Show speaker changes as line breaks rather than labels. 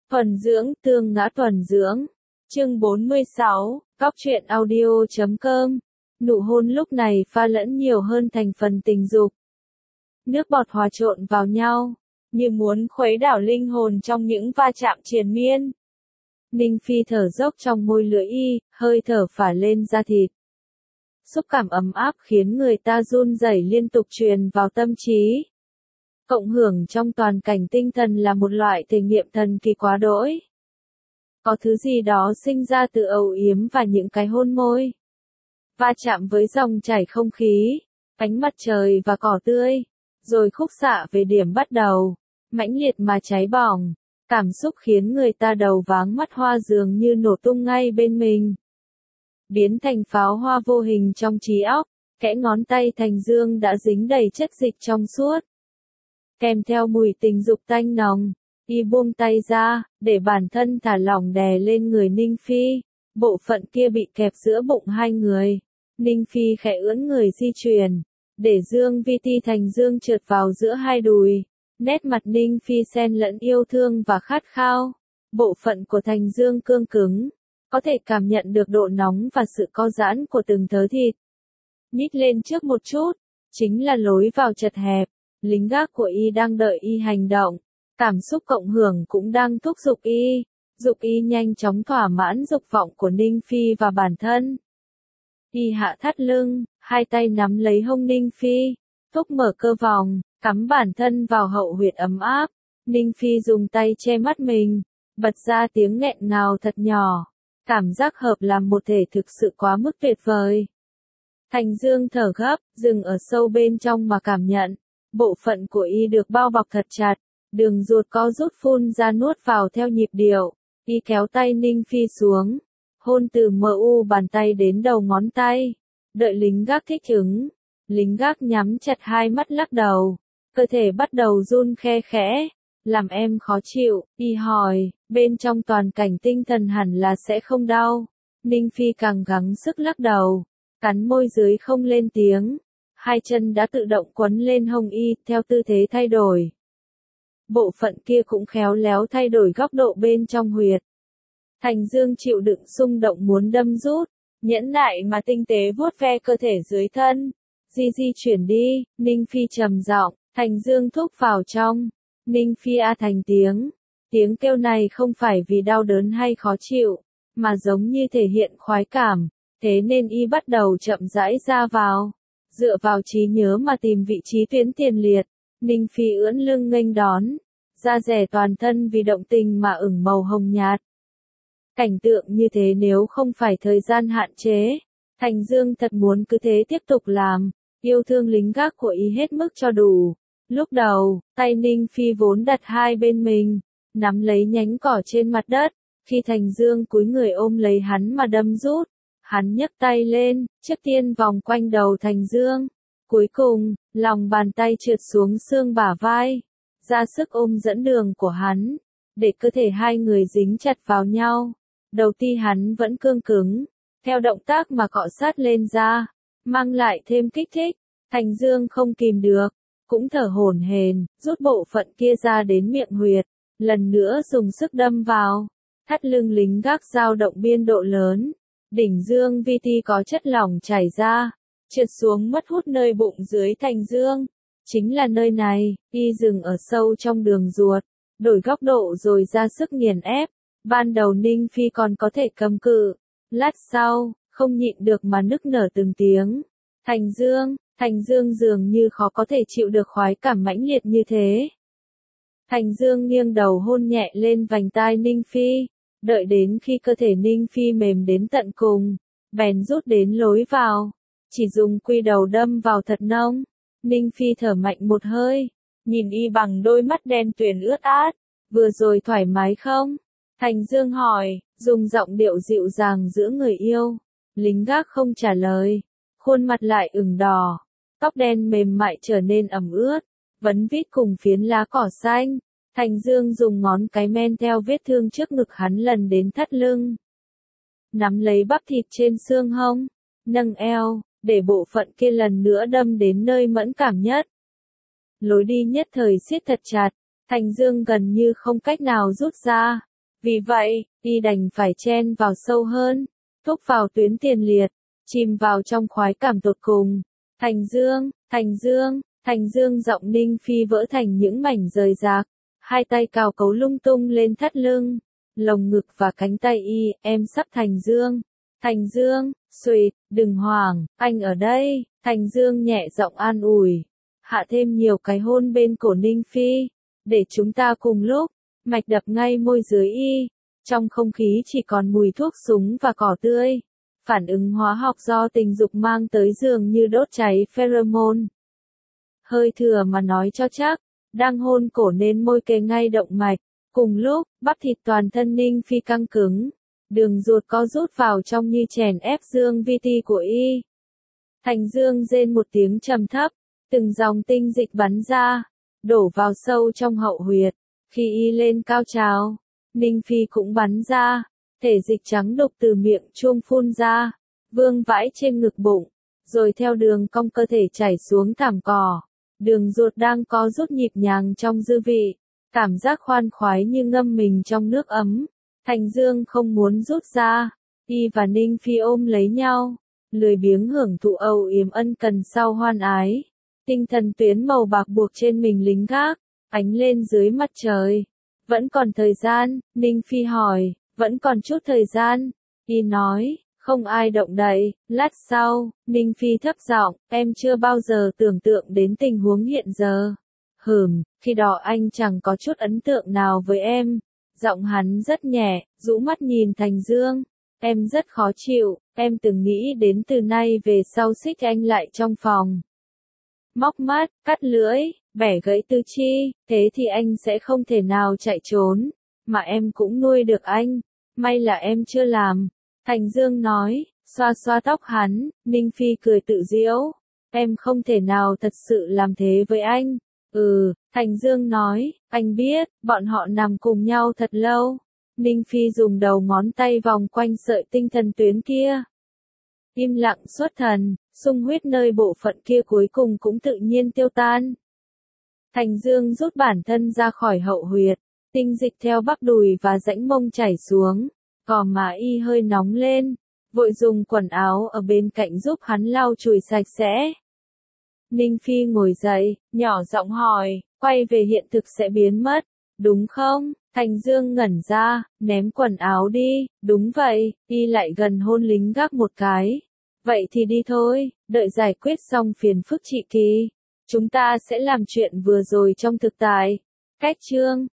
Thuần dưỡng, tương ngã thuần dưỡng. Chương 46, Góc truyện audio.com. Nụ hôn lúc này pha lẫn nhiều hơn thành phần tình dục. Nước bọt hòa trộn vào nhau, như muốn khuấy đảo linh hồn trong những va chạm triền miên. Ninh Phi thở dốc trong môi lưỡi y, hơi thở phả lên da thịt. Xúc cảm ấm áp khiến người ta run rẩy liên tục truyền vào tâm trí. Cộng hưởng trong toàn cảnh tinh thần là một loại thể nghiệm thần kỳ quá đỗi. Có thứ gì đó sinh ra từ âu yếm và những cái hôn môi. Va chạm với dòng chảy không khí, ánh mặt trời và cỏ tươi, rồi khúc xạ về điểm bắt đầu, mãnh liệt mà cháy bỏng, cảm xúc khiến người ta đầu váng mắt hoa dường như nổ tung ngay bên mình. Biến thành pháo hoa vô hình trong trí óc, kẽ ngón tay Thành Dương đã dính đầy chất dịch trong suốt. Kèm theo mùi tình dục tanh nồng, y buông tay ra, để bản thân thả lỏng đè lên người Ninh Phi. Bộ phận kia bị kẹp giữa bụng hai người. Ninh Phi khẽ ưỡn người di chuyển, để Dương Vi Ti Thành Dương trượt vào giữa hai đùi. Nét mặt Ninh Phi xen lẫn yêu thương và khát khao. Bộ phận của Thành Dương cương cứng, có thể cảm nhận được độ nóng và sự co giãn của từng thớ thịt. Nhích lên trước một chút, chính là lối vào chật hẹp. Lính gác của y đang đợi y hành động. Cảm xúc cộng hưởng cũng đang thúc giục y nhanh chóng thỏa mãn dục vọng của Ninh Phi và bản thân. Y hạ thắt lưng, hai tay nắm lấy hông Ninh Phi, thúc mở cơ vòng, cắm bản thân vào hậu huyệt ấm áp. Ninh Phi dùng tay che mắt mình, bật ra tiếng nghẹn ngào thật nhỏ. Cảm giác hợp làm một thể thực sự quá mức tuyệt vời. Thành Dương thở gấp, dừng ở sâu bên trong mà cảm nhận. Bộ phận của y được bao bọc thật chặt, đường ruột co rút phun ra nuốt vào theo nhịp điệu. Y kéo tay Ninh Phi xuống, hôn từ mu bàn tay đến đầu ngón tay. Đợi lính gác thích ứng, lính gác nhắm chặt hai mắt lắc đầu, cơ thể bắt đầu run khe khẽ. Làm em khó chịu, y hỏi, bên trong toàn cảnh tinh thần hẳn là sẽ không đau. Ninh Phi càng gắng sức lắc đầu, cắn môi dưới không lên tiếng. Hai chân đã tự động quấn lên hông y, theo tư thế thay đổi. Bộ phận kia cũng khéo léo thay đổi góc độ bên trong huyệt. Thành Dương chịu đựng xung động muốn đâm rút, nhẫn nại mà tinh tế vuốt ve cơ thể dưới thân. Di chuyển đi, Ninh Phi trầm giọng, Thành Dương thúc vào trong. Ninh Phi a thành tiếng. Tiếng kêu này không phải vì đau đớn hay khó chịu, mà giống như thể hiện khoái cảm, thế nên y bắt đầu chậm rãi ra vào. Dựa vào trí nhớ mà tìm vị trí tuyến tiền liệt, Ninh Phi ưỡn lưng nghênh đón, da rẻ toàn thân vì động tình mà ửng màu hồng nhạt. Cảnh tượng như thế nếu không phải thời gian hạn chế, Thành Dương thật muốn cứ thế tiếp tục làm, yêu thương lính gác của y hết mức cho đủ. Lúc đầu, tay Ninh Phi vốn đặt hai bên mình, nắm lấy nhánh cỏ trên mặt đất, khi Thành Dương cúi người ôm lấy hắn mà đâm rút. Hắn nhấc tay lên, trước tiên vòng quanh đầu Thành Dương. Cuối cùng, lòng bàn tay trượt xuống xương bả vai, ra sức ôm dẫn đường của hắn, để cơ thể hai người dính chặt vào nhau. Đầu ti hắn vẫn cương cứng, theo động tác mà cọ sát lên da, mang lại thêm kích thích. Thành Dương không kìm được, cũng thở hổn hển, rút bộ phận kia ra đến miệng huyệt, lần nữa dùng sức đâm vào. Thắt lưng lính gác dao động biên độ lớn. Đỉnh Dương Vi Ti có chất lỏng chảy ra, trượt xuống mất hút nơi bụng dưới Thành Dương. Chính là nơi này, y dừng ở sâu trong đường ruột, đổi góc độ rồi ra sức nghiền ép. Ban đầu Ninh Phi còn có thể cầm cự, lát sau, không nhịn được mà nức nở từng tiếng. Thành Dương dường như khó có thể chịu được khoái cảm mãnh liệt như thế. Thành Dương nghiêng đầu hôn nhẹ lên vành tai Ninh Phi. Đợi đến khi cơ thể Ninh Phi mềm đến tận cùng, bèn rút đến lối vào, chỉ dùng quy đầu đâm vào thật nông. Ninh Phi thở mạnh một hơi, nhìn y bằng đôi mắt đen tuyền ướt át, vừa rồi thoải mái không? Thành Dương hỏi, dùng giọng điệu dịu dàng giữa người yêu. Lính gác không trả lời, khuôn mặt lại ửng đỏ, tóc đen mềm mại trở nên ẩm ướt, vấn vít cùng phiến lá cỏ xanh. Thành Dương dùng ngón cái men theo vết thương trước ngực hắn lần đến thắt lưng. Nắm lấy bắp thịt trên xương hông, nâng eo, để bộ phận kia lần nữa đâm đến nơi mẫn cảm nhất. Lối đi nhất thời siết thật chặt, Thành Dương gần như không cách nào rút ra. Vì vậy, y đành phải chen vào sâu hơn, thúc vào tuyến tiền liệt, chìm vào trong khoái cảm tột cùng. Thành Dương, Thành Dương, Thành Dương giọng Ninh Phi vỡ thành những mảnh rời rạc, hai tay cào cấu lung tung lên thắt lưng, lồng ngực và cánh tay y, em sắp Thành Dương. Thành Dương, xuỵt, đừng hoảng, anh ở đây, Thành Dương nhẹ giọng an ủi, hạ thêm nhiều cái hôn bên cổ Ninh Phi, để chúng ta cùng lúc, mạch đập ngay môi dưới y, trong không khí chỉ còn mùi thuốc súng và cỏ tươi. Phản ứng hóa học do tình dục mang tới dường như đốt cháy pheromone. Hơi thừa mà nói cho chắc, đang hôn cổ nên môi kề ngay động mạch. Cùng lúc, bắp thịt toàn thân Ninh Phi căng cứng, đường ruột co rút vào trong như chèn ép dương vi ti của y. Thành Dương rên một tiếng trầm thấp, từng dòng tinh dịch bắn ra, đổ vào sâu trong hậu huyệt. Khi y lên cao trào, Ninh Phi cũng bắn ra, thể dịch trắng đục từ miệng chuông phun ra, vương vãi trên ngực bụng, rồi theo đường cong cơ thể chảy xuống thảm cỏ. Đường ruột đang có rút nhịp nhàng trong dư vị, cảm giác khoan khoái như ngâm mình trong nước ấm. Thành Dương không muốn rút ra, y và Ninh Phi ôm lấy nhau, lười biếng hưởng thụ âu yếm ân cần sau hoan ái. Tinh thần tuyến màu bạc buộc trên mình lính gác, ánh lên dưới mặt trời. Vẫn còn thời gian, Ninh Phi hỏi, vẫn còn chút thời gian. Y nói, không ai động đậy. Lát sau, Ninh Phi thấp giọng, em chưa bao giờ tưởng tượng đến tình huống hiện giờ. Khi đó anh chẳng có chút ấn tượng nào với em. Giọng hắn rất nhẹ, rũ mắt nhìn Thành Dương. Em rất khó chịu, em từng nghĩ đến từ nay về sau xích anh lại trong phòng. Móc mắt, cắt lưỡi, bẻ gãy tư chi, thế thì anh sẽ không thể nào chạy trốn, mà em cũng nuôi được anh. May là em chưa làm. Thành Dương nói, xoa xoa tóc hắn. Ninh Phi cười tự giễu, em không thể nào thật sự làm thế với anh. Thành Dương nói, anh biết, bọn họ nằm cùng nhau thật lâu. Ninh Phi dùng đầu ngón tay vòng quanh sợi tinh thần tuyến kia. Im lặng xuất thần, xung huyết nơi bộ phận kia cuối cùng cũng tự nhiên tiêu tan. Thành Dương rút bản thân ra khỏi hậu huyệt, tinh dịch theo bắp đùi và rãnh mông chảy xuống, cò má y hơi nóng lên, vội dùng quần áo ở bên cạnh giúp hắn lau chùi sạch sẽ. Ninh Phi ngồi dậy, nhỏ giọng hỏi, quay về hiện thực sẽ biến mất, đúng không? Thành Dương ngẩn ra, ném quần áo đi, đúng vậy, y lại gần hôn lính gác một cái. Vậy thì đi thôi, đợi giải quyết xong phiền phức chị Kỳ, chúng ta sẽ làm chuyện vừa rồi trong thực tại. Cách chương